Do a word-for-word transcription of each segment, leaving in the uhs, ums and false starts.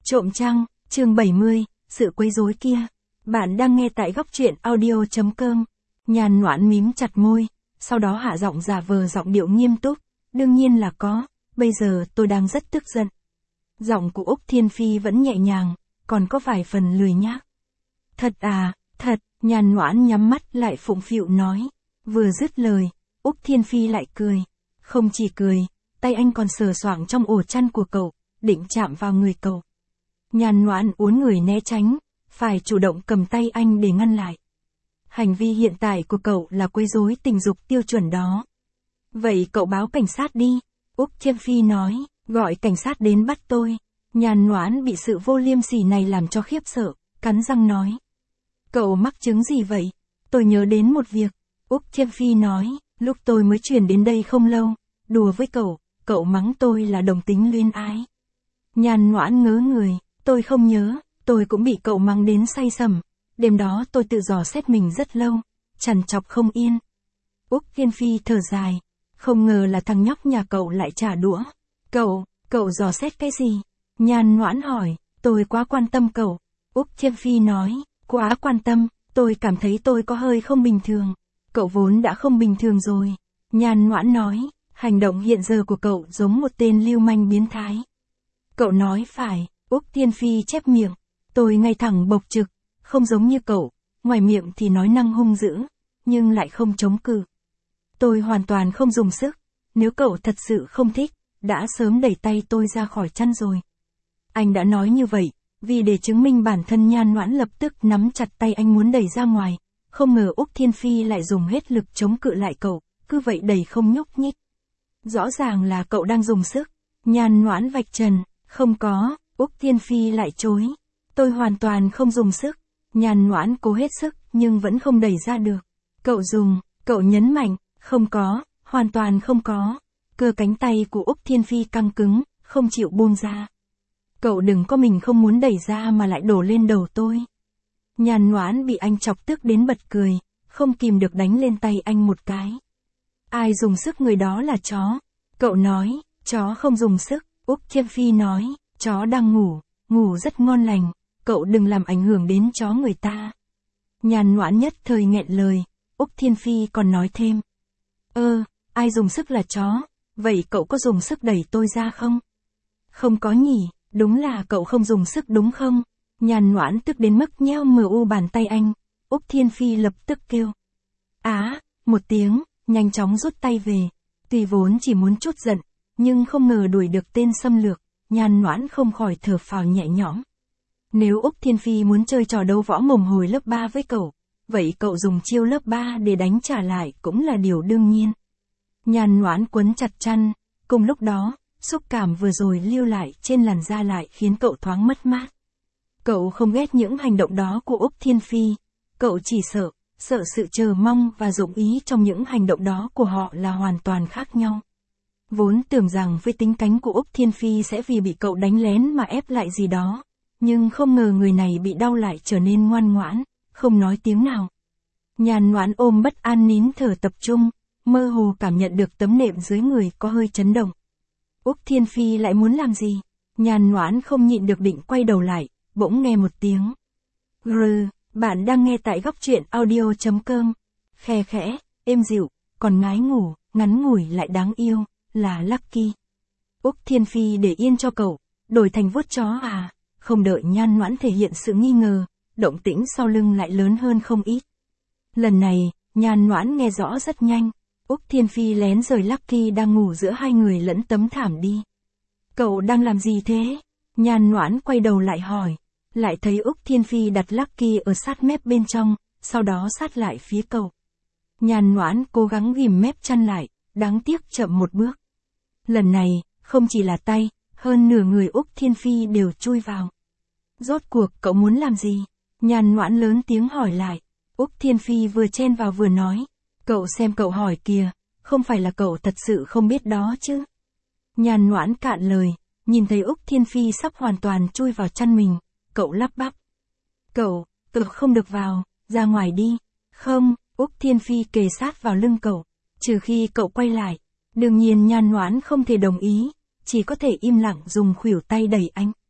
Trộm trăng, chương bảy mươi, sự quấy rối kia. Bạn đang nghe tại góc truyện audio.com. Nhàn Noãn mím chặt môi, sau đó hạ giọng giả vờ giọng điệu nghiêm túc. Đương nhiên là có, bây giờ tôi đang rất tức giận. Giọng của Úc Thiên Phi vẫn nhẹ nhàng, còn có vài phần lười nhác. Thật à, thật, Nhàn Noãn nhắm mắt lại phụng phịu nói. Vừa dứt lời, Úc Thiên Phi lại cười. Không chỉ cười, tay anh còn sờ soạng trong ổ chăn của cậu, định chạm vào người cậu. Nhàn Noãn uốn người né tránh, phải chủ động cầm tay anh để ngăn lại. Hành vi hiện tại của cậu là quấy rối tình dục tiêu chuẩn đó. Vậy cậu báo cảnh sát đi, Úc Thiên Phi nói, gọi cảnh sát đến bắt tôi. Nhàn Noãn bị sự vô liêm sỉ này làm cho khiếp sợ, cắn răng nói. Cậu mắc chứng gì vậy? Tôi nhớ đến một việc, Úc Thiên Phi nói, lúc tôi mới chuyển đến đây không lâu, đùa với cậu, cậu mắng tôi là đồng tính luyến ái. Nhàn Noãn ngớ người, tôi không nhớ, tôi cũng bị cậu mắng đến say sẩm. Đêm đó tôi tự dò xét mình rất lâu, trằn trọc không yên. Úc Thiên Phi thở dài, không ngờ là thằng nhóc nhà cậu lại trả đũa. Cậu, cậu dò xét cái gì? Nhàn Noãn hỏi, tôi quá quan tâm cậu. Úc Thiên Phi nói, quá quan tâm, tôi cảm thấy tôi có hơi không bình thường. Cậu vốn đã không bình thường rồi. Nhàn Noãn nói, hành động hiện giờ của cậu giống một tên lưu manh biến thái. Cậu nói phải, Úc Thiên Phi chép miệng, tôi ngay thẳng bộc trực, không giống như cậu, ngoài miệng thì nói năng hung dữ, nhưng lại không chống cự. Tôi hoàn toàn không dùng sức, nếu cậu thật sự không thích, đã sớm đẩy tay tôi ra khỏi chăn rồi. Anh đã nói như vậy, vì để chứng minh bản thân. Nhàn Noãn lập tức nắm chặt tay anh muốn đẩy ra ngoài, không ngờ Úc Thiên Phi lại dùng hết lực chống cự lại cậu, cứ vậy đẩy không nhúc nhích. Rõ ràng là cậu đang dùng sức. Nhàn Noãn vạch trần, không có, Úc Thiên Phi lại chối. Tôi hoàn toàn không dùng sức. Nhàn Noãn cố hết sức, nhưng vẫn không đẩy ra được. Cậu dùng, cậu nhấn mạnh, không có, hoàn toàn không có. Cơ cánh tay của Úc Thiên Phi căng cứng, không chịu buông ra. Cậu đừng có mình không muốn đẩy ra mà lại đổ lên đầu tôi. Nhàn Noãn bị anh chọc tức đến bật cười, không kìm được đánh lên tay anh một cái. Ai dùng sức người đó là chó. Cậu nói, chó không dùng sức. Úc Thiên Phi nói, chó đang ngủ, ngủ rất ngon lành, cậu đừng làm ảnh hưởng đến chó người ta. Nhàn Noãn nhất thời nghẹn lời, Úc Thiên Phi còn nói thêm. Ơ, ai dùng sức là chó, vậy cậu có dùng sức đẩy tôi ra không? Không có nhỉ, đúng là cậu không dùng sức đúng không? Nhàn Noãn tức đến mức nheo mờ u bàn tay anh, Úc Thiên Phi lập tức kêu. Á, một tiếng, nhanh chóng rút tay về, tuy vốn chỉ muốn chút giận, nhưng không ngờ đuổi được tên xâm lược, Nhàn Noãn không khỏi thở phào nhẹ nhõm. Nếu Úc Thiên Phi muốn chơi trò đấu võ mồm hồi lớp ba với cậu, vậy cậu dùng chiêu lớp ba để đánh trả lại cũng là điều đương nhiên. Nhàn Noãn quấn chặt chăn, cùng lúc đó, xúc cảm vừa rồi lưu lại trên làn da lại khiến cậu thoáng mất mát. Cậu không ghét những hành động đó của Úc Thiên Phi, cậu chỉ sợ, sợ sự chờ mong và dụng ý trong những hành động đó của họ là hoàn toàn khác nhau. Vốn tưởng rằng với tính cánh của Úc Thiên Phi sẽ vì bị cậu đánh lén mà ép lại gì đó, nhưng không ngờ người này bị đau lại trở nên ngoan ngoãn, không nói tiếng nào. Nhàn Noãn ôm bất an nín thở tập trung, mơ hồ cảm nhận được tấm nệm dưới người có hơi chấn động. Úc Thiên Phi lại muốn làm gì? Nhàn Noãn không nhịn được định quay đầu lại, bỗng nghe một tiếng. Rừ, bạn đang nghe tại góc truyện audio.com. Khe khẽ, êm dịu, còn ngái ngủ, ngắn ngủi lại đáng yêu, là Lucky. Úc Thiên Phi để yên cho cậu, đổi thành vuốt chó à? Không đợi Nhàn Noãn thể hiện sự nghi ngờ, động tĩnh sau lưng lại lớn hơn không ít. Lần này, Nhàn Noãn nghe rõ rất nhanh, Úc Thiên Phi lén rời Lucky đang ngủ giữa hai người lẫn tấm thảm đi. Cậu đang làm gì thế? Nhàn Noãn quay đầu lại hỏi, lại thấy Úc Thiên Phi đặt Lucky ở sát mép bên trong, sau đó sát lại phía cậu. Nhàn Noãn cố gắng ghim mép chăn lại, đáng tiếc chậm một bước. Lần này, không chỉ là tay, hơn nửa người Úc Thiên Phi đều chui vào. Rốt cuộc cậu muốn làm gì? Nhàn Noãn lớn tiếng hỏi lại. Úc Thiên Phi vừa chen vào vừa nói. Cậu xem cậu hỏi kìa, không phải là cậu thật sự không biết đó chứ? Nhàn Noãn cạn lời, nhìn thấy Úc Thiên Phi sắp hoàn toàn chui vào chăn mình, cậu lắp bắp. Cậu, cậu không được vào, ra ngoài đi. Không, Úc Thiên Phi kề sát vào lưng cậu, trừ khi cậu quay lại. Đương nhiên Nhàn Noãn không thể đồng ý, chỉ có thể im lặng dùng khuỷu tay đẩy anh.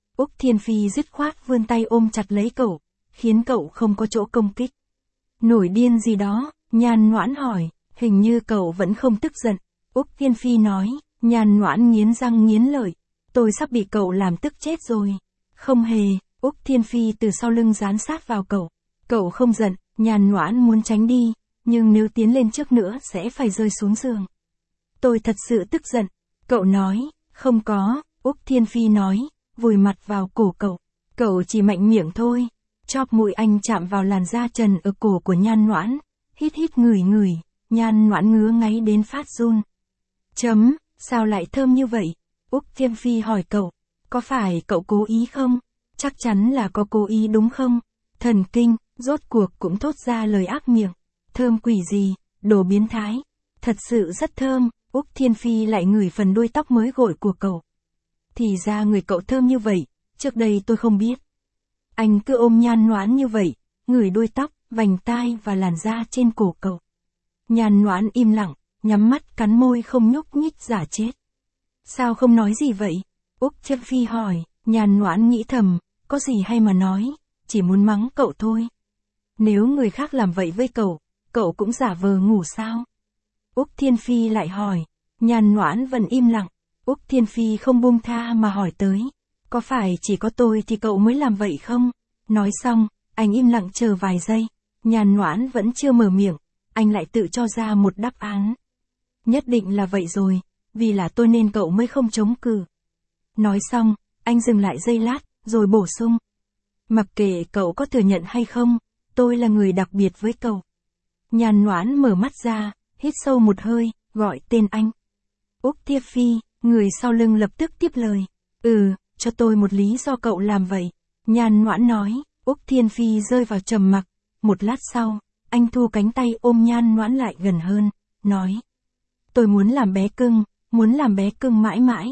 Úc Thiên Phi dứt khoát vươn tay ôm chặt lấy cậu, khiến cậu không có chỗ công kích. Nổi điên gì đó, Nhan Noãn hỏi, hình như cậu vẫn không tức giận. Úc Thiên Phi nói, Nhan Noãn nghiến răng nghiến lợi, tôi sắp bị cậu làm tức chết rồi. Không hề, Úc Thiên Phi từ sau lưng dán sát vào cậu. Cậu không giận, Nhan Noãn muốn tránh đi, nhưng nếu tiến lên trước nữa sẽ phải rơi xuống giường. Tôi thật sự tức giận. Cậu nói, không có, Úc Thiên Phi nói, vùi mặt vào cổ cậu. Cậu chỉ mạnh miệng thôi. Chóp mũi anh chạm vào làn da trần ở cổ của Nhan Noãn. Hít hít ngửi ngửi, Nhan Noãn ngứa ngáy đến phát run. Chấm, sao lại thơm như vậy? Úc Thiên Phi hỏi cậu, có phải cậu cố ý không? Chắc chắn là có cố ý đúng không? Thần kinh, rốt cuộc cũng thốt ra lời ác miệng. Thơm quỷ gì, đồ biến thái. Thật sự rất thơm, Úc Thiên Phi lại ngửi phần đuôi tóc mới gội của cậu. Thì ra người cậu thơm như vậy, trước đây tôi không biết. Anh cứ ôm Nhan Noãn như vậy, ngửi đuôi tóc, vành tai và làn da trên cổ cậu. Nhan Noãn im lặng, nhắm mắt cắn môi không nhúc nhích giả chết. Sao không nói gì vậy? Úc Thiên Phi hỏi, Nhan Noãn nghĩ thầm, có gì hay mà nói, chỉ muốn mắng cậu thôi. Nếu người khác làm vậy với cậu, cậu cũng giả vờ ngủ sao? Úc Thiên Phi lại hỏi, Nhan Noãn vẫn im lặng. Úc Thiên Phi không buông tha mà hỏi tới, có phải chỉ có tôi thì cậu mới làm vậy không? Nói xong, anh im lặng chờ vài giây, Nhan Noãn vẫn chưa mở miệng, anh lại tự cho ra một đáp án. Nhất định là vậy rồi, vì là tôi nên cậu mới không chống cự. Nói xong, anh dừng lại giây lát, rồi bổ sung. Mặc kệ cậu có thừa nhận hay không, tôi là người đặc biệt với cậu. Nhan Noãn mở mắt ra, hít sâu một hơi, gọi tên anh. Úc Thiên Phi, người sau lưng lập tức tiếp lời. Ừ, cho tôi một lý do cậu làm vậy. Nhan Noãn nói, Úc Thiên Phi rơi vào trầm mặc. Một lát sau, anh thu cánh tay ôm Nhan Noãn lại gần hơn, nói. Tôi muốn làm bé cưng, muốn làm bé cưng mãi mãi.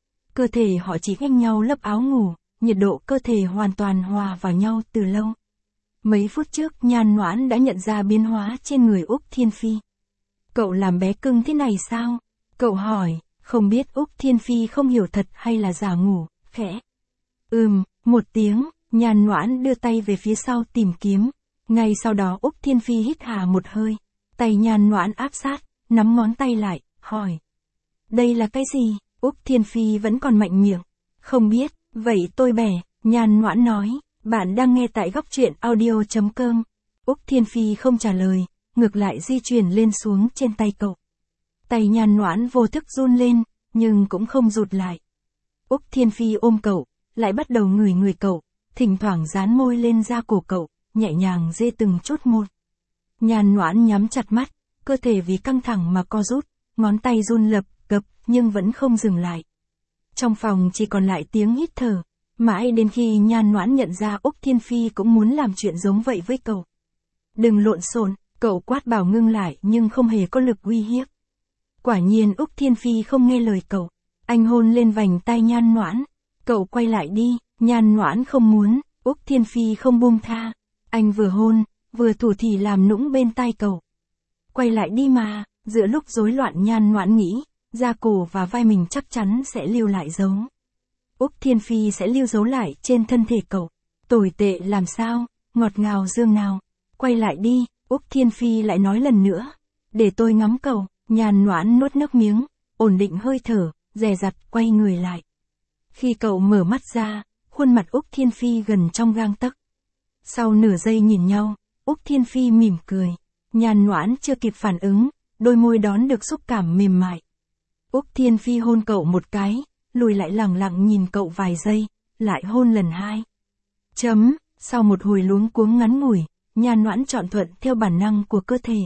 Cơ thể họ chỉ cách nhau lớp áo ngủ, nhiệt độ cơ thể hoàn toàn hòa vào nhau từ lâu. Mấy phút trước Nhan Noãn đã nhận ra biến hóa trên người Úc Thiên Phi. Cậu làm bé cưng thế này sao? Cậu hỏi, không biết Úc Thiên Phi không hiểu thật hay là giả ngủ, khẽ. Ừm, một tiếng, Nhan Noãn đưa tay về phía sau tìm kiếm. Ngay sau đó Úc Thiên Phi hít hà một hơi. Tay Nhan Noãn áp sát, nắm ngón tay lại, hỏi. Đây là cái gì? Úc Thiên Phi vẫn còn mạnh miệng. Không biết, vậy tôi bẻ, Nhan Noãn nói. Bạn đang nghe tại góc truyện audio chấm com. Úc Thiên Phi không trả lời, ngược lại di chuyển lên xuống trên tay cậu. Tay Nhan Noãn vô thức run lên, nhưng cũng không rụt lại. Úc Thiên Phi ôm cậu, lại bắt đầu ngửi người cậu, thỉnh thoảng dán môi lên da cổ cậu, nhẹ nhàng dê từng chút một. Nhan Noãn nhắm chặt mắt, cơ thể vì căng thẳng mà co rút, ngón tay run lập, cập, nhưng vẫn không dừng lại. Trong phòng chỉ còn lại tiếng hít thở, mãi đến khi Nhan Noãn nhận ra Úc Thiên Phi cũng muốn làm chuyện giống vậy với cậu. Đừng lộn xộn, cậu quát bảo ngưng lại nhưng không hề có lực uy hiếp. Quả nhiên Úc Thiên Phi không nghe lời cậu, anh hôn lên vành tai Nhan Noãn. Cậu quay lại đi, Nhan Noãn không muốn, Úc Thiên Phi không buông tha. Anh vừa hôn, vừa thủ thỉ làm nũng bên tai cậu. Quay lại đi mà, giữa lúc rối loạn Nhan Noãn nghĩ, da cổ và vai mình chắc chắn sẽ lưu lại dấu. Úc Thiên Phi sẽ lưu dấu lại trên thân thể cậu. Tồi tệ làm sao, ngọt ngào dương nào. Quay lại đi, Úc Thiên Phi lại nói lần nữa. Để tôi ngắm cậu. Nhan Noãn nuốt nước miếng, ổn định hơi thở, dè dặt quay người lại. Khi cậu mở mắt ra, khuôn mặt Úc Thiên Phi gần trong gang tấc. Sau nửa giây nhìn nhau, Úc Thiên Phi mỉm cười. Nhan Noãn chưa kịp phản ứng, đôi môi đón được xúc cảm mềm mại. Úc Thiên Phi hôn cậu một cái, lùi lại lẳng lặng nhìn cậu vài giây, lại hôn lần hai. Chấm, sau một hồi luống cuống ngắn ngủi, Nhan Noãn chọn thuận theo bản năng của cơ thể.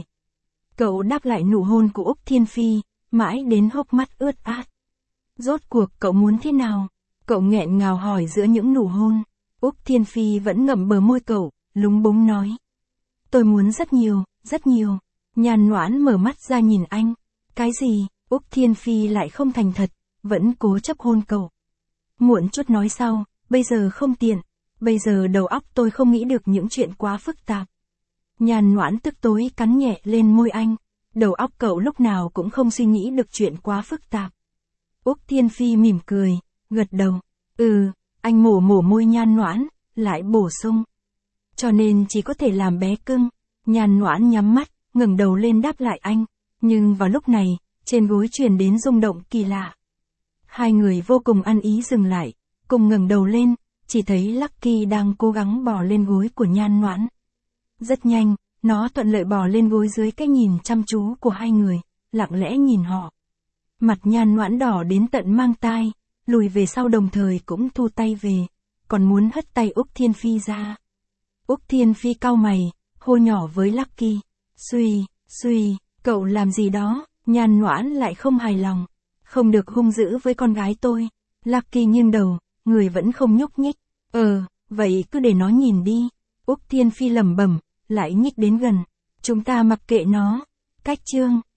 Cậu đáp lại nụ hôn của Úc Thiên Phi, mãi đến hốc mắt ướt át. Rốt cuộc cậu muốn thế nào? Cậu nghẹn ngào hỏi giữa những nụ hôn. Úc Thiên Phi vẫn ngậm bờ môi cậu, lúng búng nói. Tôi muốn rất nhiều, rất nhiều. Nhan Noãn mở mắt ra nhìn anh. Cái gì? Úc Thiên Phi lại không thành thật, vẫn cố chấp hôn cậu. Muộn chút nói sau, bây giờ không tiện. Bây giờ đầu óc tôi không nghĩ được những chuyện quá phức tạp. Nhan Noãn tức tối cắn nhẹ lên môi anh. Đầu óc cậu lúc nào cũng không suy nghĩ được chuyện quá phức tạp. Úc Thiên Phi mỉm cười, gật đầu. Ừ, Anh mổ mổ môi Nhan Noãn, lại bổ sung. Cho nên chỉ có thể làm bé cưng. Nhan Noãn nhắm mắt, ngẩng đầu lên đáp lại anh. Nhưng vào lúc này, trên gối truyền đến rung động kỳ lạ. Hai người vô cùng ăn ý dừng lại, cùng ngẩng đầu lên, chỉ thấy Lucky đang cố gắng bò lên gối của Nhan Noãn. Rất nhanh, nó thuận lợi bò lên gối dưới cái nhìn chăm chú của hai người, lặng lẽ nhìn họ. Mặt Nhan Noãn đỏ đến tận mang tai, lùi về sau đồng thời cũng thu tay về, còn muốn hất tay Úc Thiên Phi ra. Úc Thiên Phi cau mày, hô nhỏ với Lucky. Suy, suy, cậu làm gì đó? Nhan Noãn lại không hài lòng. Không được hung dữ với con gái tôi. Lucky nghiêng đầu, người vẫn không nhúc nhích. Ờ, vậy cứ để nó nhìn đi. Úc Thiên Phi lẩm bẩm, lại nhích đến gần. Chúng ta mặc kệ nó. Cách chương.